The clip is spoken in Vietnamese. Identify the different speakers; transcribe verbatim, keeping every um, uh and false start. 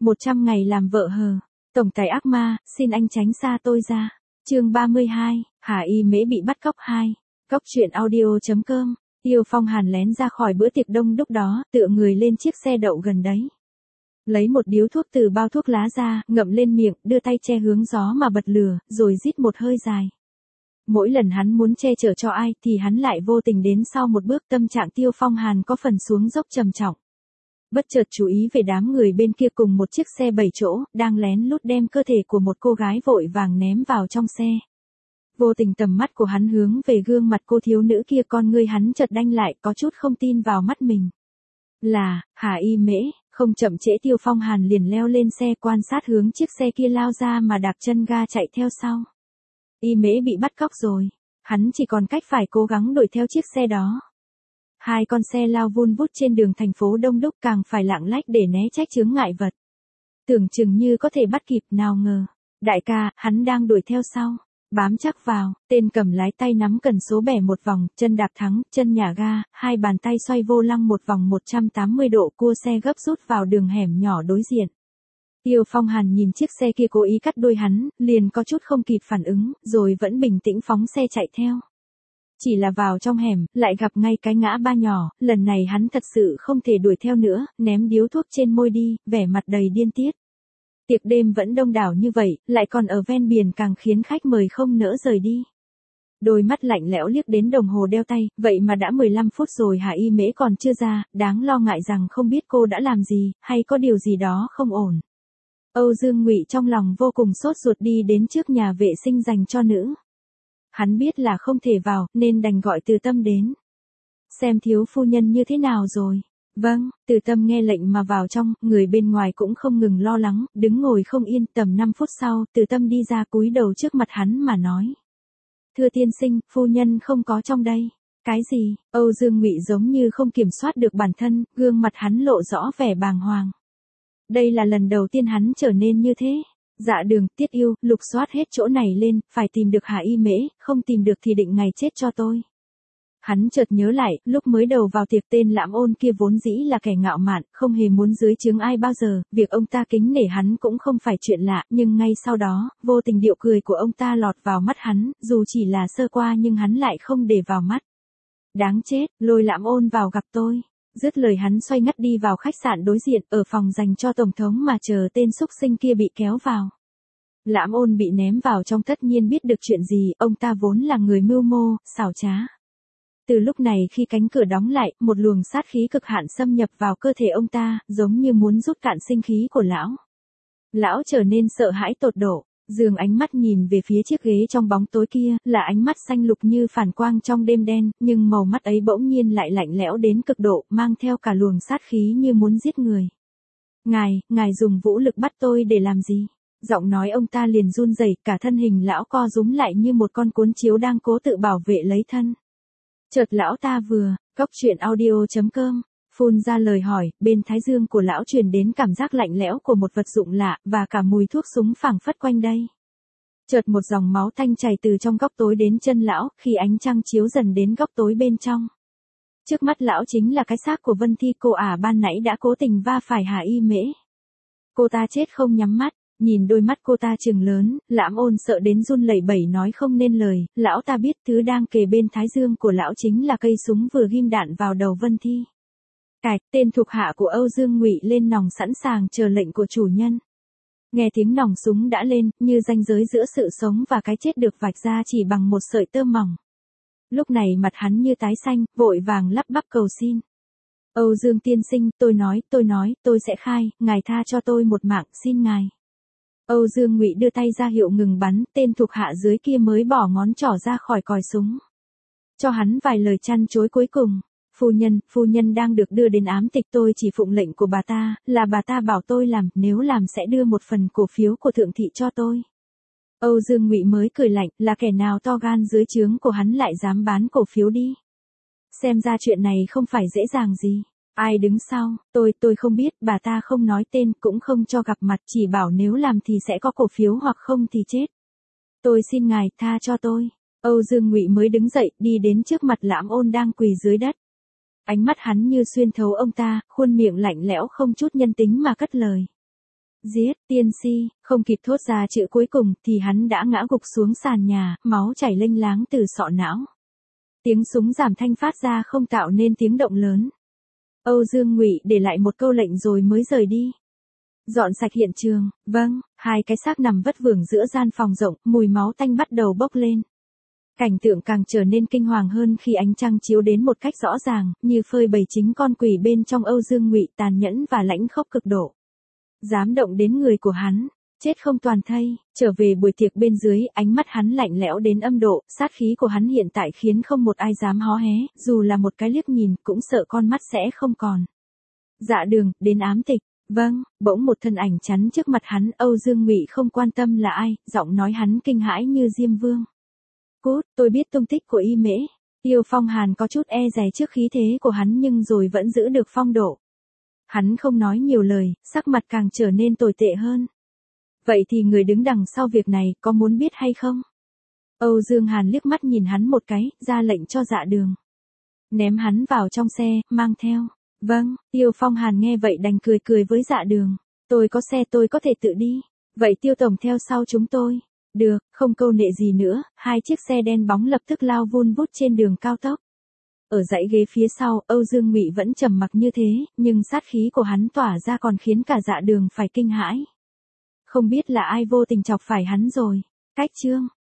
Speaker 1: một trăm ngày làm vợ hờ. Tổng tài ác ma, xin anh tránh xa tôi ra. Chương ba mươi hai, Hà Y Mễ bị bắt cóc hai. Cóc truyện audio chấm com. Tiêu Phong Hàn lén ra khỏi bữa tiệc đông đúc đó, tựa người lên chiếc xe đậu gần đấy. Lấy một điếu thuốc từ bao thuốc lá ra, ngậm lên miệng, đưa tay che hướng gió mà bật lửa, rồi rít một hơi dài. Mỗi lần hắn muốn che chở cho ai thì hắn lại vô tình đến sau một bước. Tâm trạng Tiêu Phong Hàn có phần xuống dốc trầm trọng. Bất chợt chú ý về đám người bên kia cùng một chiếc xe bảy chỗ, đang lén lút đem cơ thể của một cô gái vội vàng ném vào trong xe. Vô tình tầm mắt của hắn hướng về gương mặt cô thiếu nữ kia, con ngươi hắn chợt đanh lại, có chút không tin vào mắt mình. Là, Hà Y Mễ. Không chậm trễ Tiêu Phong Hàn liền leo lên xe, quan sát hướng chiếc xe kia lao ra mà đạp chân ga chạy theo sau. Y Mễ bị bắt cóc rồi. Hắn chỉ còn cách phải cố gắng đuổi theo chiếc xe đó. Hai con xe lao vun vút trên đường thành phố đông đúc, càng phải lạng lách để né trách chướng ngại vật. Tưởng chừng như có thể bắt kịp, nào ngờ. Đại ca, hắn đang đuổi theo sau. Bám chắc vào, tên cầm lái tay nắm cần số bẻ một vòng, chân đạp thắng, chân nhả ga, hai bàn tay xoay vô lăng một vòng một trăm tám mươi độ, cua xe gấp rút vào đường hẻm nhỏ đối diện. Tiêu Phong Hàn nhìn chiếc xe kia cố ý cắt đuôi hắn, liền có chút không kịp phản ứng, rồi vẫn bình tĩnh phóng xe chạy theo. Chỉ là vào trong hẻm, lại gặp ngay cái ngã ba nhỏ, lần này hắn thật sự không thể đuổi theo nữa, ném điếu thuốc trên môi đi, vẻ mặt đầy điên tiết. Tiệc đêm vẫn đông đảo như vậy, lại còn ở ven biển, càng khiến khách mời không nỡ rời đi. Đôi mắt lạnh lẽo liếc đến đồng hồ đeo tay, vậy mà đã mười lăm phút rồi Hà Y Mễ còn chưa ra, đáng lo ngại rằng không biết cô đã làm gì, hay có điều gì đó không ổn. Âu Dương Ngụy trong lòng vô cùng sốt ruột đi đến trước nhà vệ sinh dành cho nữ. Hắn biết là không thể vào, nên đành gọi Từ Tâm đến. Xem thiếu phu nhân như thế nào rồi. Vâng, Từ Tâm nghe lệnh mà vào trong, người bên ngoài cũng không ngừng lo lắng, đứng ngồi không yên. Tầm năm phút sau, Từ Tâm đi ra cúi đầu trước mặt hắn mà nói. Thưa tiên sinh, phu nhân không có trong đây. Cái gì? Âu Dương Ngụy giống như không kiểm soát được bản thân, gương mặt hắn lộ rõ vẻ bàng hoàng. Đây là lần đầu tiên hắn trở nên như thế. Dạ Đường, Tiết Yêu, lục soát hết chỗ này lên, phải tìm được Hà Y Mễ, không tìm được thì định ngày chết cho tôi. Hắn chợt nhớ lại, lúc mới đầu vào tiệc tên Lãm Ôn kia vốn dĩ là kẻ ngạo mạn, không hề muốn dưới chướng ai bao giờ, việc ông ta kính nể hắn cũng không phải chuyện lạ, nhưng ngay sau đó, vô tình điệu cười của ông ta lọt vào mắt hắn, dù chỉ là sơ qua nhưng hắn lại không để vào mắt. Đáng chết, lôi Lãm Ôn vào gặp tôi. Dứt lời hắn xoay ngắt đi vào khách sạn đối diện, ở phòng dành cho tổng thống mà chờ tên xúc sinh kia bị kéo vào. Lãm Ôn bị ném vào trong tất nhiên biết được chuyện gì, ông ta vốn là người mưu mô, xảo trá. Từ lúc này khi cánh cửa đóng lại, một luồng sát khí cực hạn xâm nhập vào cơ thể ông ta, giống như muốn rút cạn sinh khí của lão. Lão trở nên sợ hãi tột độ, dường ánh mắt nhìn về phía chiếc ghế trong bóng tối kia, là ánh mắt xanh lục như phản quang trong đêm đen, nhưng màu mắt ấy bỗng nhiên lại lạnh lẽo đến cực độ, mang theo cả luồng sát khí như muốn giết người. Ngài, ngài dùng vũ lực bắt tôi để làm gì? Giọng nói ông ta liền run rẩy, cả thân hình lão co rúm lại như một con cuốn chiếu đang cố tự bảo vệ lấy thân. Chợt lão ta vừa, cóc truyện audio chấm com, phun ra lời hỏi, bên thái dương của lão truyền đến cảm giác lạnh lẽo của một vật dụng lạ, và cả mùi thuốc súng phảng phất quanh đây. Chợt một dòng máu tanh chảy từ trong góc tối đến chân lão, khi ánh trăng chiếu dần đến góc tối bên trong. Trước mắt lão chính là cái xác của Vân Thi, cô ả ban nãy đã cố tình va phải Hà Y Mễ. Cô ta chết không nhắm mắt. Nhìn đôi mắt cô ta trừng lớn, Lãm Ôn sợ đến run lẩy bẩy nói không nên lời, lão ta biết thứ đang kề bên thái dương của lão chính là cây súng vừa ghim đạn vào đầu Vân Thi. Cạch, tên thuộc hạ của Âu Dương Ngụy lên nòng sẵn sàng chờ lệnh của chủ nhân. Nghe tiếng nòng súng đã lên, như ranh giới giữa sự sống và cái chết được vạch ra chỉ bằng một sợi tơ mỏng. Lúc này mặt hắn như tái xanh, vội vàng lắp bắp cầu xin. Âu Dương tiên sinh, tôi nói, tôi nói, tôi sẽ khai, ngài tha cho tôi một mạng, xin ngài. Âu Dương Ngụy đưa tay ra hiệu ngừng bắn, tên thuộc hạ dưới kia mới bỏ ngón trỏ ra khỏi còi súng. Cho hắn vài lời chăn chối cuối cùng. Phu nhân, phu nhân đang được đưa đến ám tịch, tôi chỉ phụng lệnh của bà ta, là bà ta bảo tôi làm, nếu làm sẽ đưa một phần cổ phiếu của thượng thị cho tôi. Âu Dương Ngụy mới cười lạnh, là kẻ nào to gan dưới trướng của hắn lại dám bán cổ phiếu đi. Xem ra chuyện này không phải dễ dàng gì. Ai đứng sau, tôi, tôi không biết, bà ta không nói tên, cũng không cho gặp mặt, chỉ bảo nếu làm thì sẽ có cổ phiếu hoặc không thì chết. Tôi xin ngài, tha cho tôi. Âu Dương Ngụy mới đứng dậy, đi đến trước mặt Lãm Ôn đang quỳ dưới đất. Ánh mắt hắn như xuyên thấu ông ta, khuôn miệng lạnh lẽo không chút nhân tính mà cất lời. Giết, tiên si, không kịp thốt ra chữ cuối cùng thì hắn đã ngã gục xuống sàn nhà, máu chảy lênh láng từ sọ não. Tiếng súng giảm thanh phát ra không tạo nên tiếng động lớn. Âu Dương Ngụy để lại một câu lệnh rồi mới rời đi. Dọn sạch hiện trường, vâng, hai cái xác nằm vất vưởng giữa gian phòng rộng, mùi máu tanh bắt đầu bốc lên. Cảnh tượng càng trở nên kinh hoàng hơn khi ánh trăng chiếu đến một cách rõ ràng, như phơi bày chính con quỷ bên trong Âu Dương Ngụy tàn nhẫn và lãnh khốc cực độ. Dám động đến người của hắn, chết không toàn thây. Trở về buổi tiệc bên dưới, ánh mắt hắn lạnh lẽo đến âm độ, sát khí của hắn hiện tại khiến không một ai dám hó hé, dù là một cái liếc nhìn cũng sợ con mắt sẽ không còn. Dạ Đường, đến ám tịch. Vâng, bỗng một thân ảnh chắn trước mặt hắn, Âu Dương Ngụy không quan tâm là ai, giọng nói hắn kinh hãi như Diêm Vương. Cút, tôi biết tung tích của Y Mễ. Tiêu Phong Hàn có chút e dè trước khí thế của hắn nhưng rồi vẫn giữ được phong độ. Hắn không nói nhiều lời, sắc mặt càng trở nên tồi tệ hơn. Vậy thì người đứng đằng sau việc này có muốn biết hay không? Âu Dương Hàn liếc mắt nhìn hắn một cái, ra lệnh cho Dạ Đường. Ném hắn vào trong xe, mang theo. Vâng, Tiêu Phong Hàn nghe vậy đành cười cười với Dạ Đường. Tôi có xe tôi có thể tự đi. Vậy Tiêu Tổng theo sau chúng tôi. Được, không câu nệ gì nữa, hai chiếc xe đen bóng lập tức lao vun vút trên đường cao tốc. Ở dãy ghế phía sau, Âu Dương Ngụy vẫn trầm mặc như thế, nhưng sát khí của hắn tỏa ra còn khiến cả Dạ Đường phải kinh hãi. Không biết là ai vô tình chọc phải hắn rồi. Cách chương